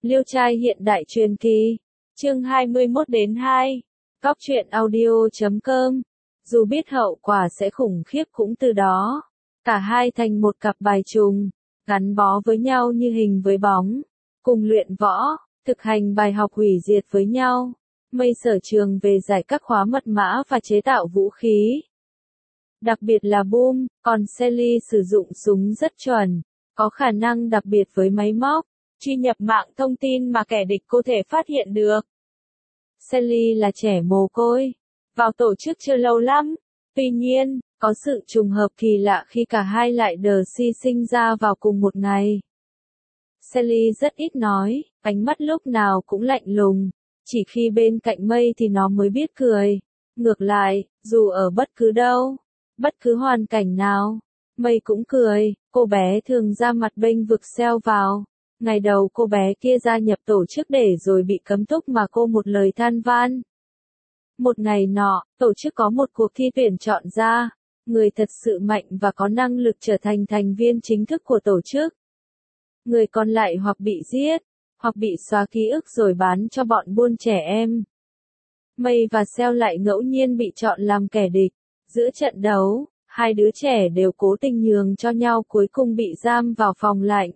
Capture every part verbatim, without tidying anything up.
Liêu trai hiện đại truyền kỳ, chương hai mươi mốt đến hai, Góc truyện audio chấm com. Dù biết hậu quả sẽ khủng khiếp cũng từ đó, cả hai thành một cặp bài trùng, gắn bó với nhau như hình với bóng, cùng luyện võ, thực hành bài học hủy diệt với nhau. Mây sở trường về giải các khóa mật mã và chế tạo vũ khí. Đặc biệt là Boom, còn Sally sử dụng súng rất chuẩn, có khả năng đặc biệt với máy móc, truy nhập mạng thông tin mà kẻ địch có thể phát hiện được. Sally là trẻ mồ côi, vào tổ chức chưa lâu lắm, tuy nhiên, có sự trùng hợp kỳ lạ khi cả hai lại Darcy sinh ra vào cùng một ngày. Sally rất ít nói, ánh mắt lúc nào cũng lạnh lùng, chỉ khi bên cạnh Mây thì nó mới biết cười. Ngược lại, dù ở bất cứ đâu, bất cứ hoàn cảnh nào, Mây cũng cười. Cô bé thường ra mặt bênh vực xeo vào. Ngày đầu cô bé kia gia nhập tổ chức để rồi bị cấm túc mà cô một lời than van. Một ngày nọ, tổ chức có một cuộc thi tuyển chọn ra người thật sự mạnh và có năng lực trở thành thành viên chính thức của tổ chức. Người còn lại hoặc bị giết, hoặc bị xóa ký ức rồi bán cho bọn buôn trẻ em. Mây và Seo lại ngẫu nhiên bị chọn làm kẻ địch. Giữa trận đấu, hai đứa trẻ đều cố tình nhường cho nhau, cuối cùng bị giam vào phòng lạnh.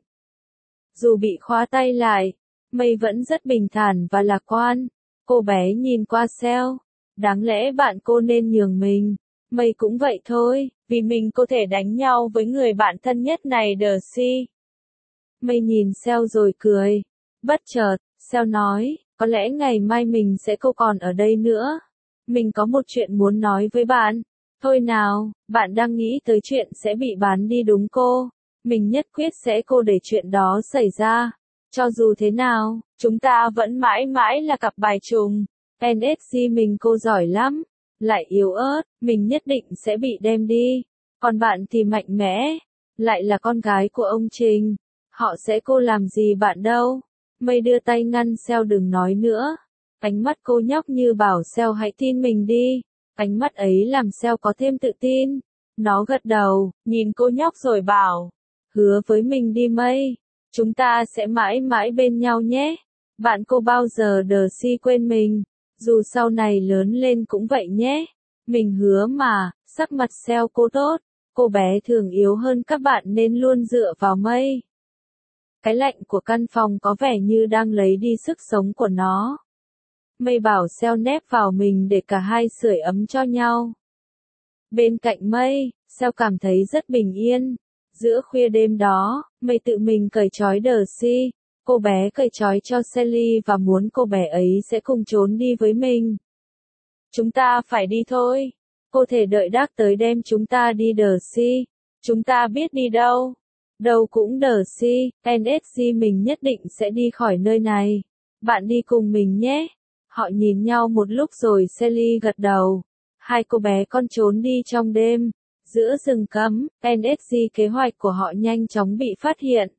Dù bị khóa tay lại, Mây vẫn rất bình thản và lạc quan. Cô bé nhìn qua Seo, đáng lẽ bạn cô nên nhường mình. Mây cũng vậy thôi, vì mình có thể đánh nhau với người bạn thân nhất này Darcy. Mây nhìn Seo rồi cười. Bất chợt, Seo nói, có lẽ ngày mai mình sẽ không còn ở đây nữa. Mình có một chuyện muốn nói với bạn. Thôi nào, bạn đang nghĩ tới chuyện sẽ bị bán đi đúng cô? Mình nhất quyết sẽ cô để chuyện đó xảy ra. Cho dù thế nào, chúng ta vẫn mãi mãi là cặp bài trùng. en ét giê mình cô giỏi lắm, lại yếu ớt, mình nhất định sẽ bị đem đi. Còn bạn thì mạnh mẽ, lại là con gái của ông Trình. Họ sẽ cô làm gì bạn đâu. Mây đưa tay ngăn Seo đừng nói nữa. Ánh mắt cô nhóc như bảo Seo hãy tin mình đi. Ánh mắt ấy làm Seo có thêm tự tin. Nó gật đầu, nhìn cô nhóc rồi bảo. Hứa với mình đi Mây. Chúng ta sẽ mãi mãi bên nhau nhé. Bạn cô bao giờ Darcy quên mình. Dù sau này lớn lên cũng vậy nhé. Mình hứa mà. Sắc mặt Seo cô tốt. Cô bé thường yếu hơn các bạn nên luôn dựa vào Mây. Cái lạnh của căn phòng có vẻ như đang lấy đi sức sống của nó. Mây bảo Seo nép vào mình để cả hai sưởi ấm cho nhau. Bên cạnh Mây, Seo cảm thấy rất bình yên. Giữa khuya đêm đó, Mây tự mình cởi trói Darcy. Cô bé cởi trói cho Sally và muốn cô bé ấy sẽ cùng trốn đi với mình. Chúng ta phải đi thôi. Cô thể đợi Đác tới đem chúng ta đi Darcy. Chúng ta biết đi đâu. Đâu cũng Darcy, en ét giê mình nhất định sẽ đi khỏi nơi này. Bạn đi cùng mình nhé. Họ nhìn nhau một lúc rồi Sally gật đầu. Hai cô bé con trốn đi trong đêm. Giữa rừng cấm, en ét giê kế hoạch của họ nhanh chóng bị phát hiện.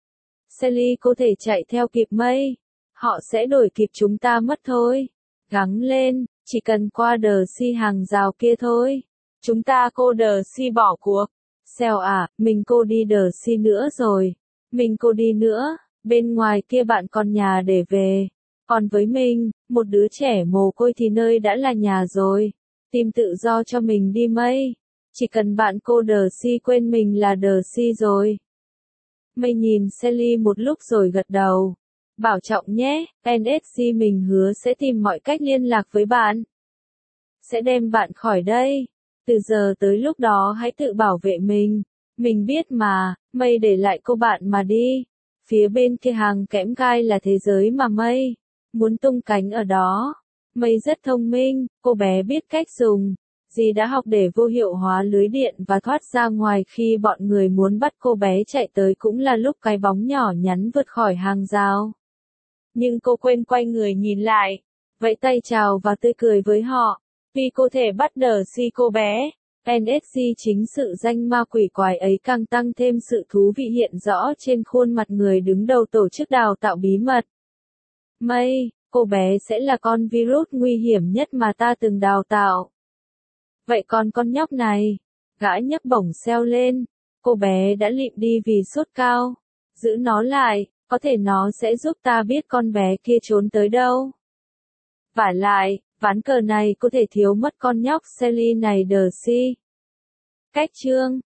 Sally có thể chạy theo kịp Mây. Họ sẽ đuổi kịp chúng ta mất thôi. Gắng lên, chỉ cần qua Darcy hàng rào kia thôi. Chúng ta cô Darcy bỏ cuộc. Seo à, mình cô đi Darcy nữa rồi. Mình cô đi nữa, bên ngoài kia bạn còn nhà để về. Còn với mình, một đứa trẻ mồ côi thì nơi đã là nhà rồi. Tìm tự do cho mình đi Mây. Chỉ cần bạn cô Darcy quên mình là Darcy rồi. Mây nhìn Sally một lúc rồi gật đầu. Bảo trọng nhé, en ét giê mình hứa sẽ tìm mọi cách liên lạc với bạn. Sẽ đem bạn khỏi đây. Từ giờ tới lúc đó hãy tự bảo vệ mình. Mình biết mà, Mây để lại cô bạn mà đi. Phía bên kia hàng kẽm gai là thế giới mà Mây muốn tung cánh ở đó. Mây rất thông minh, cô bé biết cách dùng. Dì đã học để vô hiệu hóa lưới điện và thoát ra ngoài khi bọn người muốn bắt cô bé chạy tới, cũng là lúc cái bóng nhỏ nhắn vượt khỏi hàng rào. Nhưng cô quên quay người nhìn lại, vẫy tay chào và tươi cười với họ. Vì cô thể bắt Darcy cô bé, en ét giê chính sự danh ma quỷ quái ấy càng tăng thêm sự thú vị hiện rõ trên khuôn mặt người đứng đầu tổ chức đào tạo bí mật. Mây, cô bé sẽ là con virus nguy hiểm nhất mà ta từng đào tạo. Vậy còn con nhóc này? Gã nhấc bổng Seo lên. Cô bé đã lịm đi vì sốt cao. Giữ nó lại, Có thể nó sẽ giúp ta biết con bé kia trốn tới đâu. Vả lại, ván cờ này có thể thiếu mất con nhóc Sally này đờ si. Cách chương